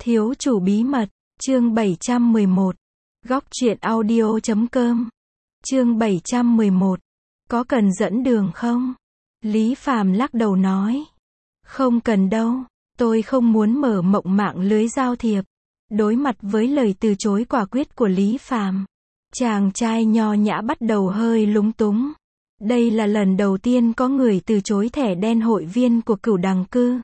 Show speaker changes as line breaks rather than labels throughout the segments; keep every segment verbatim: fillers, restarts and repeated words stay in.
Thiếu chủ bí mật, chương bảy trăm mười một. Góc truyện audio chấm com. Chương bảy trăm mười một. Có cần dẫn đường không? Lý Phàm lắc đầu nói. Không cần đâu, tôi không muốn mở mộng mạng lưới giao thiệp. Đối mặt với lời từ chối quả quyết của Lý Phàm, chàng trai nho nhã bắt đầu hơi lúng túng. Đây là lần đầu tiên có người từ chối thẻ đen hội viên của Cửu Đằng Cư.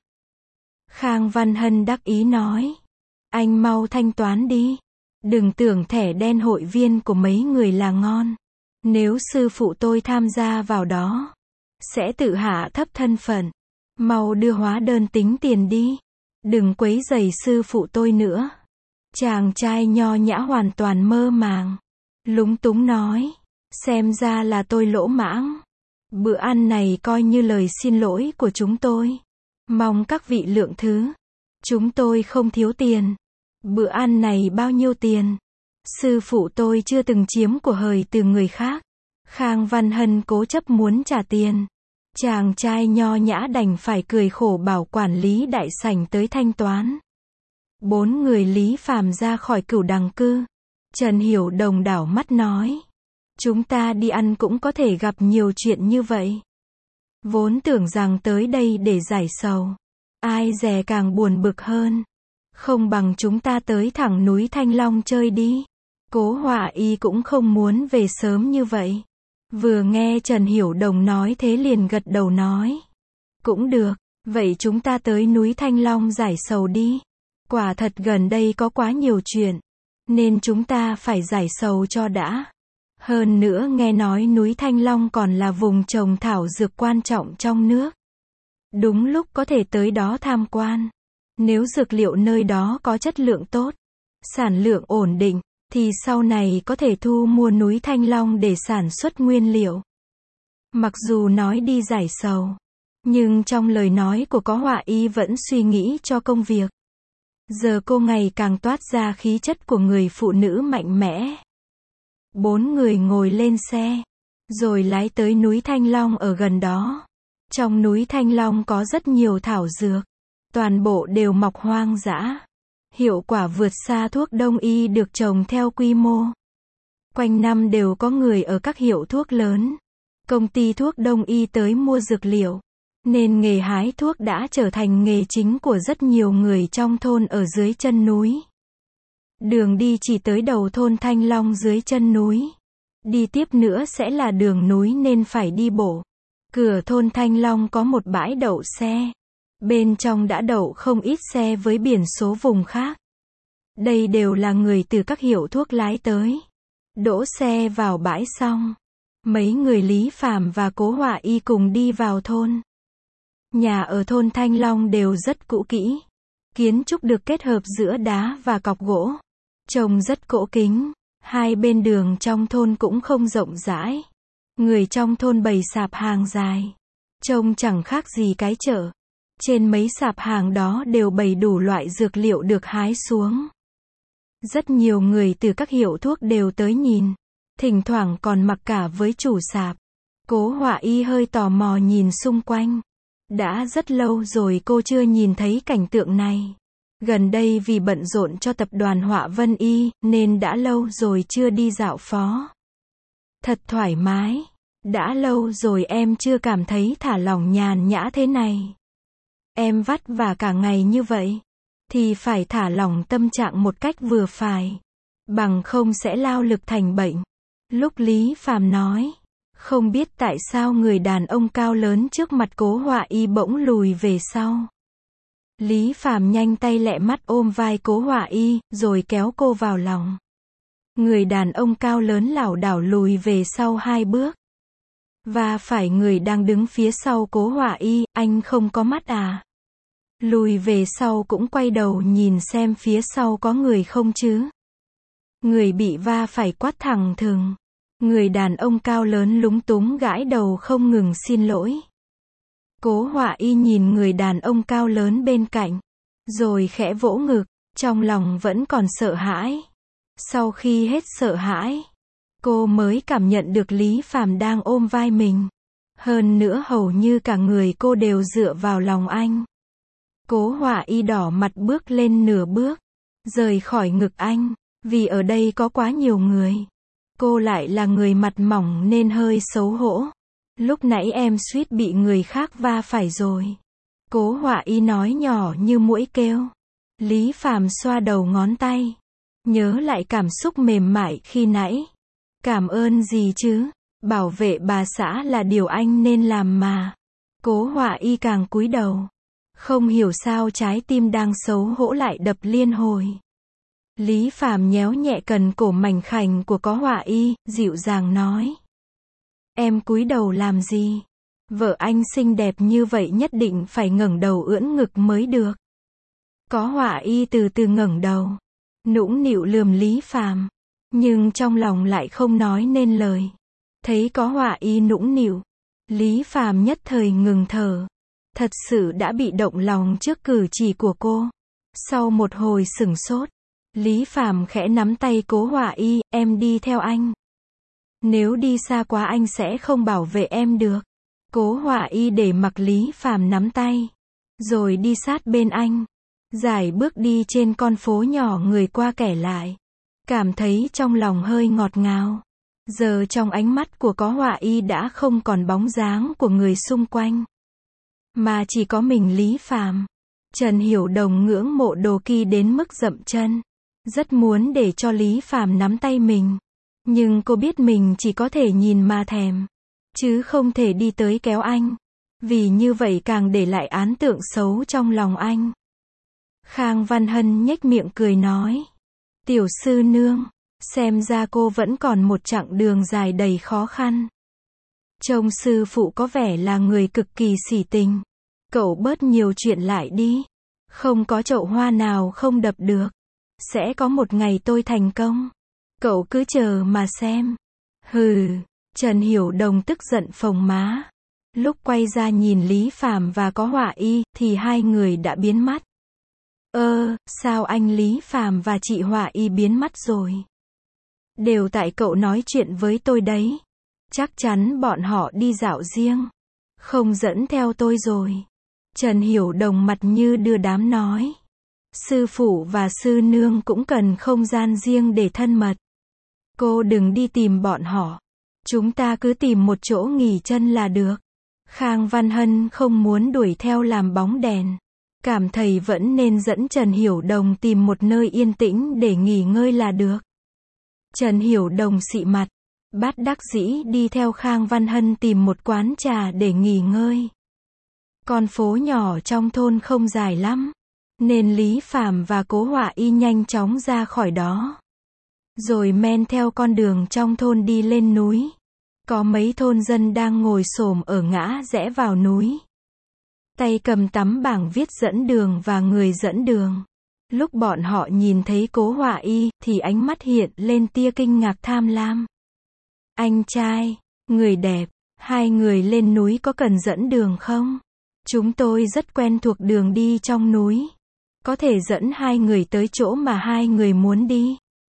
Khang Văn Hân đắc ý nói. Anh mau thanh toán đi. Đừng tưởng thẻ đen hội viên của mấy người là ngon. Nếu sư phụ tôi tham gia vào đó, sẽ tự hạ thấp thân phận. Mau đưa hóa đơn tính tiền đi. Đừng quấy rầy sư phụ tôi nữa. Chàng trai nho nhã hoàn toàn mơ màng. Lúng túng nói. Xem ra là tôi lỗ mãng. Bữa ăn này coi như lời xin lỗi của chúng tôi. Mong các vị lượng thứ. Chúng tôi không thiếu tiền. Bữa ăn này bao nhiêu tiền? Sư phụ tôi chưa từng chiếm của hời từ người khác. Khang Văn Hân cố chấp muốn trả tiền. Chàng trai nho nhã đành phải cười khổ bảo quản lý đại sảnh tới thanh toán. Bốn người Lý Phàm ra khỏi Cửu Đằng Cư. Trần Hiểu Đồng đảo mắt nói. Chúng ta đi ăn cũng có thể gặp nhiều chuyện như vậy. Vốn tưởng rằng tới đây để giải sầu. Ai dè càng buồn bực hơn. Không bằng chúng ta tới thẳng núi Thanh Long chơi đi. Cố Họa Y cũng không muốn về sớm như vậy. Vừa nghe Trần Hiểu Đồng nói thế liền gật đầu nói. Cũng được, vậy chúng ta tới núi Thanh Long giải sầu đi. Quả thật gần đây có quá nhiều chuyện, nên chúng ta phải giải sầu cho đã. Hơn nữa nghe nói núi Thanh Long còn là vùng trồng thảo dược quan trọng trong nước. Đúng lúc có thể tới đó tham quan. Nếu dược liệu nơi đó có chất lượng tốt, sản lượng ổn định, thì sau này có thể thu mua núi Thanh Long để sản xuất nguyên liệu. Mặc dù nói đi giải sầu, nhưng trong lời nói của Có Họa Y vẫn suy nghĩ cho công việc. Giờ cô ngày càng toát ra khí chất của người phụ nữ mạnh mẽ. Bốn người ngồi lên xe, rồi lái tới núi Thanh Long ở gần đó. Trong núi Thanh Long có rất nhiều thảo dược, toàn bộ đều mọc hoang dã. Hiệu quả vượt xa thuốc đông y được trồng theo quy mô. Quanh năm đều có người ở các hiệu thuốc lớn, công ty thuốc đông y tới mua dược liệu, nên nghề hái thuốc đã trở thành nghề chính của rất nhiều người trong thôn ở dưới chân núi. Đường đi chỉ tới đầu thôn Thanh Long dưới chân núi. Đi tiếp nữa sẽ là đường núi nên phải đi bộ. Cửa thôn Thanh Long có một bãi đậu xe. Bên trong đã đậu không ít xe với biển số vùng khác. Đây đều là người từ các hiệu thuốc lái tới. Đỗ xe vào bãi xong, mấy người Lý Phàm và Cố Họa Y cùng đi vào thôn. Nhà ở thôn Thanh Long đều rất cũ kỹ. Kiến trúc được kết hợp giữa đá và cọc gỗ. Trông rất cổ kính. Hai bên đường trong thôn cũng không rộng rãi. Người trong thôn bày sạp hàng dài. Trông chẳng khác gì cái chợ. Trên mấy sạp hàng đó đều bày đủ loại dược liệu được hái xuống. Rất nhiều người từ các hiệu thuốc đều tới nhìn. Thỉnh thoảng còn mặc cả với chủ sạp. Cố Họa Y hơi tò mò nhìn xung quanh. Đã rất lâu rồi cô chưa nhìn thấy cảnh tượng này. Gần đây vì bận rộn cho tập đoàn Họa Vân Y, nên đã lâu rồi chưa đi dạo phố. Thật thoải mái. Đã lâu rồi em chưa cảm thấy thả lỏng nhàn nhã thế này. Em vắt vả cả ngày như vậy, thì phải thả lỏng tâm trạng một cách vừa phải. Bằng không sẽ lao lực thành bệnh. Lúc Lý Phàm nói, không biết tại sao người đàn ông cao lớn trước mặt Cố Họa Y bỗng lùi về sau. Lý Phàm nhanh tay lẹ mắt ôm vai Cố Họa Y, rồi kéo cô vào lòng. Người đàn ông cao lớn lảo đảo lùi về sau hai bước. Và phải người đang đứng phía sau Cố Họa Y, anh không có mắt à? Lùi về sau cũng quay đầu nhìn xem phía sau có người không chứ? Người bị va phải quát thẳng thừng. Người đàn ông cao lớn lúng túng gãi đầu không ngừng xin lỗi. Cố Họa Y nhìn người đàn ông cao lớn bên cạnh, rồi khẽ vỗ ngực, trong lòng vẫn còn sợ hãi. Sau khi hết sợ hãi, cô mới cảm nhận được Lý Phàm đang ôm vai mình. Hơn nữa hầu như cả người cô đều dựa vào lòng anh. Cố Họa Y đỏ mặt bước lên nửa bước. rời khỏi ngực anh, vì ở đây có quá nhiều người. Cô lại là người mặt mỏng nên hơi xấu hổ. Lúc nãy em suýt bị người khác va phải rồi. Cố Họa Y nói nhỏ như muỗi kêu. Lý Phàm xoa đầu ngón tay. Nhớ lại cảm xúc mềm mại khi nãy. Cảm ơn gì chứ? Bảo vệ bà xã là điều anh nên làm mà. Cố Họa Y càng cúi đầu. Không hiểu sao trái tim đang xấu hổ lại đập liên hồi. Lý Phàm nhéo nhẹ cần cổ mảnh khảnh của Cố Họa Y, dịu dàng nói. Em cúi đầu làm gì? Vợ anh xinh đẹp như vậy nhất định phải ngẩng đầu ưỡn ngực mới được. Cố Họa Y từ từ ngẩng đầu, nũng nịu lườm Lý Phàm, nhưng trong lòng lại không nói nên lời. Thấy Cố Họa Y nũng nịu, Lý Phàm nhất thời ngừng thở. Thật sự đã bị động lòng trước cử chỉ của cô. Sau một hồi sửng sốt, Lý Phàm khẽ nắm tay Cố Họa Y, em đi theo anh. Nếu đi xa quá anh sẽ không bảo vệ em được. Cố Họa Y để mặc Lý Phàm nắm tay, rồi đi sát bên anh. Dài bước đi trên con phố nhỏ người qua kẻ lại. Cảm thấy trong lòng hơi ngọt ngào. Giờ trong ánh mắt của Cố Họa Y đã không còn bóng dáng của người xung quanh, mà chỉ có mình Lý Phàm. Trần Hiểu Đồng ngưỡng mộ Đồ Kỳ đến mức dậm chân. Rất muốn để cho Lý Phàm nắm tay mình. Nhưng cô biết mình chỉ có thể nhìn mà thèm, chứ không thể đi tới kéo anh. Vì như vậy càng để lại ấn tượng xấu trong lòng anh. Khang Văn Hân nhếch miệng cười nói. Tiểu sư nương, xem ra cô vẫn còn một chặng đường dài đầy khó khăn. Trông sư phụ có vẻ là người cực kỳ sỉ tình. Cậu bớt nhiều chuyện lại đi. Không có chậu hoa nào không đập được. Sẽ có một ngày tôi thành công. Cậu cứ chờ mà xem. Hừ, Trần Hiểu Đồng tức giận phồng má. Lúc quay ra nhìn Lý Phàm và Cố Họa Y, thì hai người đã biến mất. Ơ, sao anh Lý Phàm và chị Họa Y biến mất rồi? Đều tại cậu nói chuyện với tôi đấy. Chắc chắn bọn họ đi dạo riêng. Không dẫn theo tôi rồi. Trần Hiểu Đồng mặt như đưa đám nói. Sư phụ và sư nương cũng cần không gian riêng để thân mật. Cô đừng đi tìm bọn họ. Chúng ta cứ tìm một chỗ nghỉ chân là được. Khang Văn Hân không muốn đuổi theo làm bóng đèn. Cảm thấy vẫn nên dẫn Trần Hiểu Đồng tìm một nơi yên tĩnh để nghỉ ngơi là được. Trần Hiểu Đồng xị mặt. Bất đắc dĩ đi theo Khang Văn Hân tìm một quán trà để nghỉ ngơi. Con phố nhỏ trong thôn không dài lắm, nên Lý Phàm và Cố Họa Y nhanh chóng ra khỏi đó. Rồi men theo con đường trong thôn đi lên núi. Có mấy thôn dân đang ngồi xổm ở ngã rẽ vào núi. Tay cầm tấm bảng viết dẫn đường và người dẫn đường. Lúc bọn họ nhìn thấy Cố Họa Y, thì ánh mắt hiện lên tia kinh ngạc tham lam. Anh trai, người đẹp, hai người lên núi có cần dẫn đường không? Chúng tôi rất quen thuộc đường đi trong núi. Có thể dẫn hai người tới chỗ mà hai người muốn đi.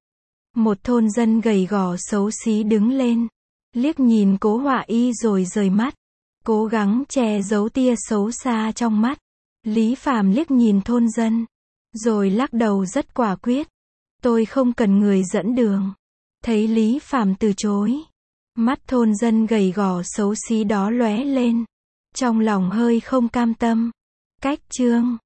Một thôn dân gầy gò xấu xí đứng lên. Liếc nhìn Cố Họa Y rồi rời mắt. Cố gắng che giấu tia xấu xa trong mắt. Lý Phàm liếc nhìn thôn dân. Rồi lắc đầu rất quả quyết. Tôi không cần người dẫn đường. Thấy Lý Phàm từ chối. Mắt thôn dân gầy gò xấu xí đó lóe lên. Trong lòng hơi không cam tâm. Cách chương